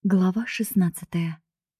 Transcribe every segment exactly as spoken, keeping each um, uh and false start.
Глава шестнадцатая.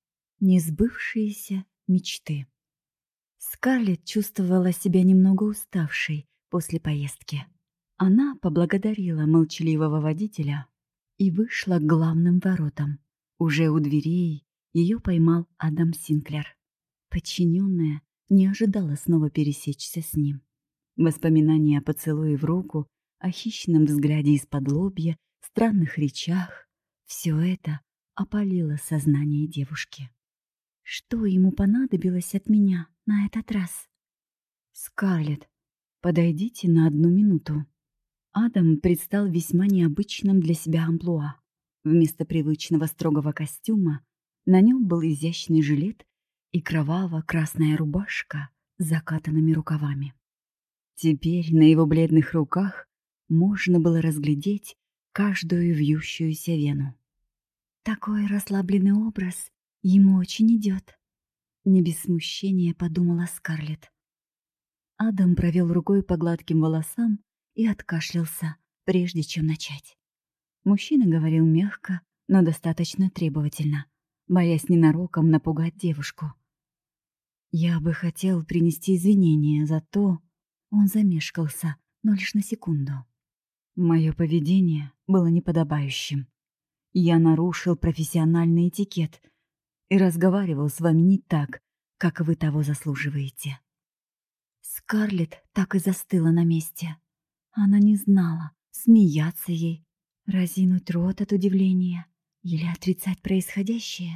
Несбывшиеся мечты. Скарлетт чувствовала себя немного уставшей после поездки. Она поблагодарила молчаливого водителя и вышла к главным воротам. Уже у дверей ее поймал Адам Синклер. Подчиненная не ожидала снова пересечься с ним. Воспоминания о поцелуе в руку, о хищном взгляде из-под лобья, странных речах — все это опалило сознание девушки. Что ему понадобилось от меня на этот раз? «Скарлетт, подойдите на одну минуту». Адам предстал весьма необычным для себя амплуа. Вместо привычного строгого костюма на нем был изящный жилет и кроваво-красная рубашка с закатанными рукавами. Теперь на его бледных руках можно было разглядеть каждую вьющуюся вену. Такой расслабленный образ ему очень идет. Не без смущения подумала Скарлетт. Адам провел рукой по гладким волосам и откашлялся, прежде чем начать. Мужчина говорил мягко, но достаточно требовательно, боясь ненароком напугать девушку. «Я бы хотел принести извинения за то...» Он замешкался, но лишь на секунду. «Мое поведение было неподобающим. Я нарушил профессиональный этикет и разговаривал с вами не так, как вы того заслуживаете». Скарлетт так и застыла на месте. Она не знала, смеяться ей, разинуть рот от удивления или отрицать происходящее.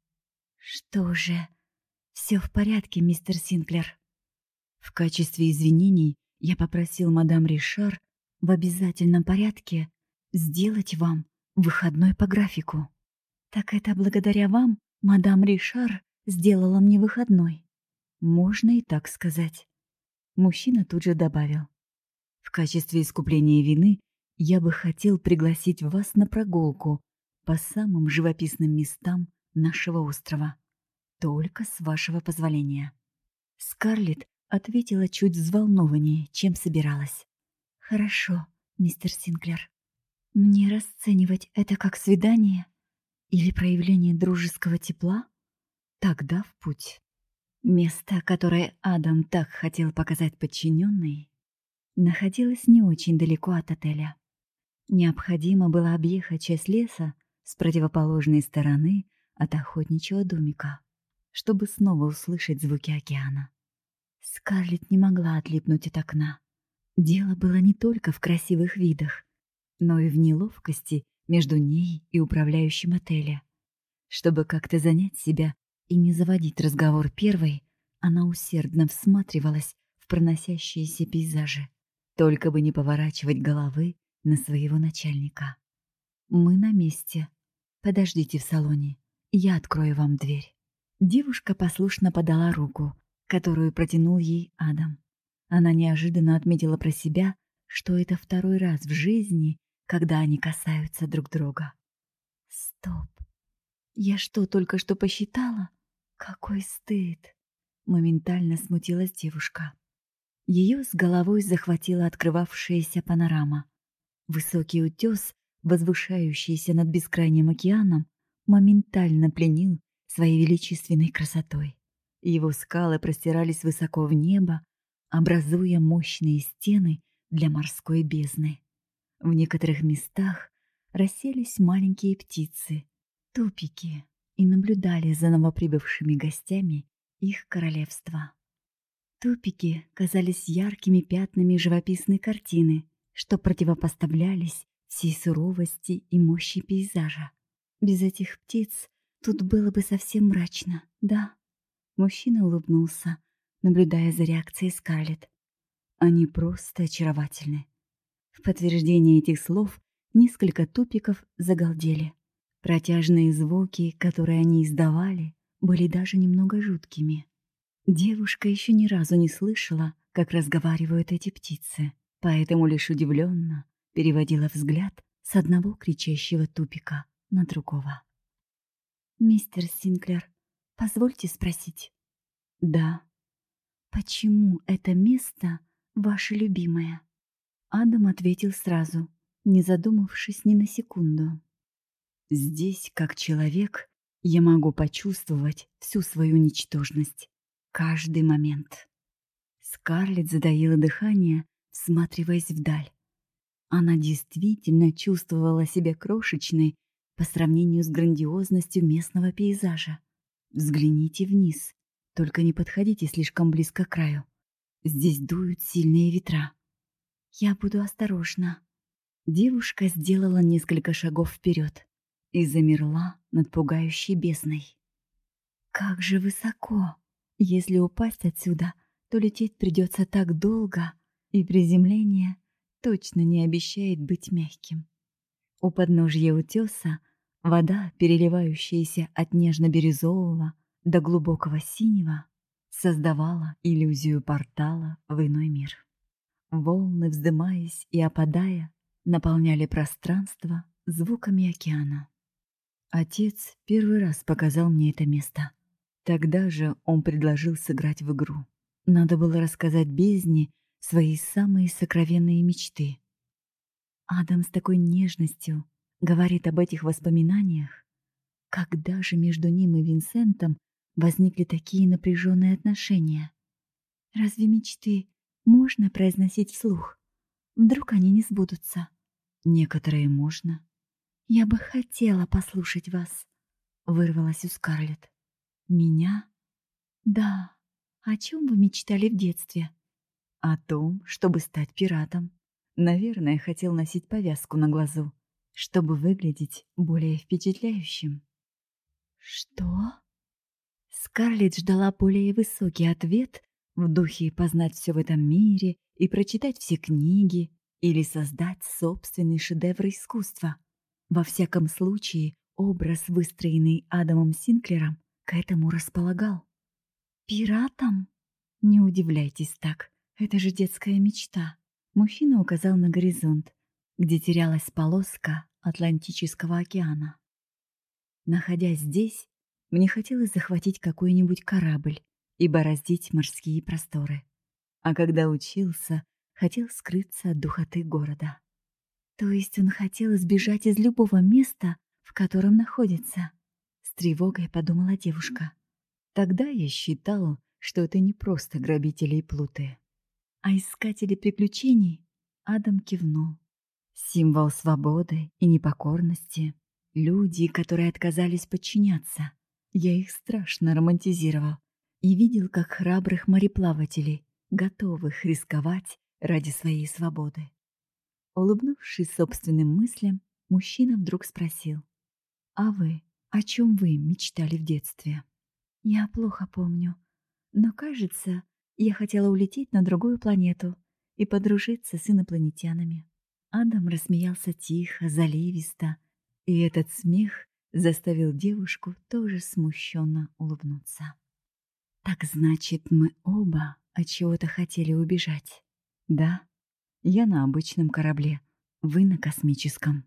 «Что же, все в порядке, мистер Синклер. В качестве извинений я попросил мадам Ришар в обязательном порядке сделать вам выходной по графику. Так это благодаря вам мадам Ришар сделала мне выходной. Можно и так сказать». Мужчина тут же добавил: «В качестве искупления вины я бы хотел пригласить вас на прогулку по самым живописным местам нашего острова. Только с вашего позволения». Скарлетт ответила чуть взволнованнее, чем собиралась. «Хорошо, мистер Синклер. Мне расценивать это как свидание или проявление дружеского тепла? Тогда в путь». Место, которое Адам так хотел показать подчиненной, находилось не очень далеко от отеля. Необходимо было объехать часть леса с противоположной стороны от охотничьего домика, чтобы снова услышать звуки океана. Скарлетт не могла отлипнуть от окна. Дело было не только в красивых видах, но и в неловкости между ней и управляющим отеля. Чтобы как-то занять себя и не заводить разговор первой, она усердно всматривалась в проносящиеся пейзажи, только бы не поворачивать головы на своего начальника. «Мы на месте. Подождите в салоне, я открою вам дверь». Девушка послушно подала руку, которую протянул ей Адам. Она неожиданно отметила про себя, что это второй раз в жизни, когда они касаются друг друга. «Стоп! Я что, только что посчитала? Какой стыд!» Моментально смутилась девушка. Ее с головой захватила открывавшаяся панорама. Высокий утес, возвышающийся над бескрайним океаном, моментально пленил своей величественной красотой. Его скалы простирались высоко в небо, образуя мощные стены для морской бездны. В некоторых местах расселись маленькие птицы, тупики, и наблюдали за новоприбывшими гостями их королевства. Тупики казались яркими пятнами живописной картины, что противопоставлялись всей суровости и мощи пейзажа. Без этих птиц тут было бы совсем мрачно, да? Мужчина улыбнулся, наблюдая за реакцией Скарлетт. Они просто очаровательны. В подтверждение этих слов несколько тупиков загалдели. Протяжные звуки, которые они издавали, были даже немного жуткими. Девушка еще ни разу не слышала, как разговаривают эти птицы, поэтому лишь удивленно переводила взгляд с одного кричащего тупика на другого. «Мистер Синклер, позвольте спросить?» «Да». «Почему это место ваше любимое?» Адам ответил сразу, не задумавшись ни на секунду. Здесь, как человек, я могу почувствовать всю свою ничтожность. Каждый момент. Скарлетт затаила дыхание, всматриваясь вдаль. Она действительно чувствовала себя крошечной по сравнению с грандиозностью местного пейзажа. Взгляните вниз, только не подходите слишком близко к краю. Здесь дуют сильные ветра. Я буду осторожна. Девушка сделала несколько шагов вперед и замерла над пугающей бездной. Как же высоко! Если упасть отсюда, то лететь придется так долго, и приземление точно не обещает быть мягким. У подножья утеса вода, переливающаяся от нежно-бирюзового до глубокого синего, создавала иллюзию портала в иной мир. Волны, вздымаясь и опадая, наполняли пространство звуками океана. Отец первый раз показал мне это место. Тогда же он предложил сыграть в игру. Надо было рассказать бездне свои самые сокровенные мечты. Адам с такой нежностью говорит об этих воспоминаниях. Когда же между ним и Винсентом возникли такие напряженные отношения? Разве мечты можно произносить вслух? Вдруг они не сбудутся? Некоторые можно. Я бы хотела послушать вас, вырвалась у Скарлетт. Меня? Да. О чем вы мечтали в детстве? О том, чтобы стать пиратом. Наверное, хотел носить повязку на глазу, чтобы выглядеть более впечатляющим. Что? Скарлетт ждала более высокий ответ в духе познать все в этом мире и прочитать все книги или создать собственный шедевр искусства. Во всяком случае, образ, выстроенный Адамом Синклером, к этому располагал. «Пиратом? Не удивляйтесь так, это же детская мечта». Мужчина указал на горизонт, где терялась полоска Атлантического океана. Находясь здесь, мне хотелось захватить какой-нибудь корабль и бороздить морские просторы. А когда учился, хотел скрыться от духоты города. То есть он хотел сбежать из любого места, в котором находится? С тревогой подумала девушка. Тогда я считал, что это не просто грабители и плуты, а искатели приключений. Адам кивнул. Символ свободы и непокорности. Люди, которые отказались подчиняться. Я их страшно романтизировал и видел как храбрых мореплавателей, готовых рисковать ради своей свободы. Улыбнувшись собственным мыслям, мужчина вдруг спросил: «А вы, о чем вы мечтали в детстве?» «Я плохо помню, но, кажется, я хотела улететь на другую планету и подружиться с инопланетянами». Адам рассмеялся тихо, заливисто, и этот смех заставил девушку тоже смущенно улыбнуться. «Так значит, мы оба от чего-то хотели убежать?» «Да, я на обычном корабле, вы на космическом».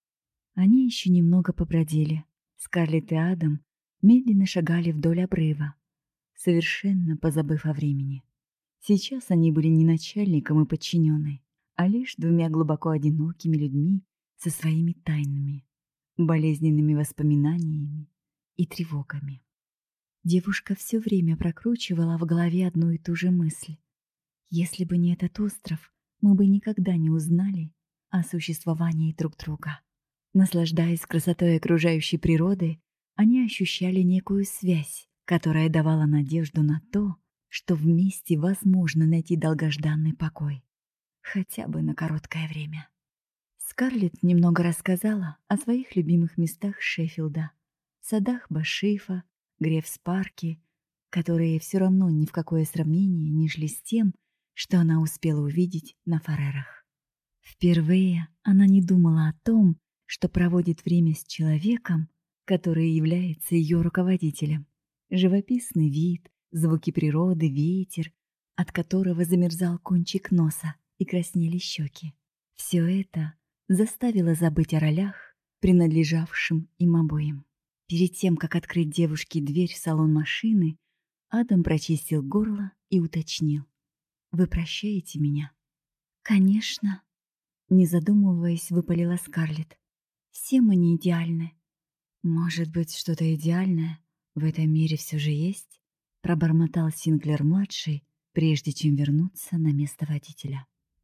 Они еще немного побродили. Скарлетт и Адам медленно шагали вдоль обрыва, совершенно позабыв о времени. Сейчас они были не начальником и подчиненной, а лишь двумя глубоко одинокими людьми со своими тайнами, болезненными воспоминаниями и тревогами. Девушка все время прокручивала в голове одну и ту же мысль. Если бы не этот остров, мы бы никогда не узнали о существовании друг друга. Наслаждаясь красотой окружающей природы, они ощущали некую связь, которая давала надежду на то, что вместе возможно найти долгожданный покой. Хотя бы на короткое время. Скарлетт немного рассказала о своих любимых местах Шеффилда, садах Башифа, Гревс-парке, которые все равно ни в какое сравнение не шли с тем, что она успела увидеть на Фарерах. Впервые она не думала о том, что проводит время с человеком, который является ее руководителем. Живописный вид, звуки природы, ветер, от которого замерзал кончик носа и краснели щеки. Все это заставило забыть о ролях, принадлежавшим им обоим. Перед тем, как открыть девушке дверь в салон машины, Адам прочистил горло и уточнил: «Вы прощаете меня?» «Конечно», — не задумываясь, выпалила Скарлетт. «Все мы не идеальны. «Может быть, что-то идеальное в этом мире все же есть?» — пробормотал Синклер-младший, прежде чем вернуться на место водителя.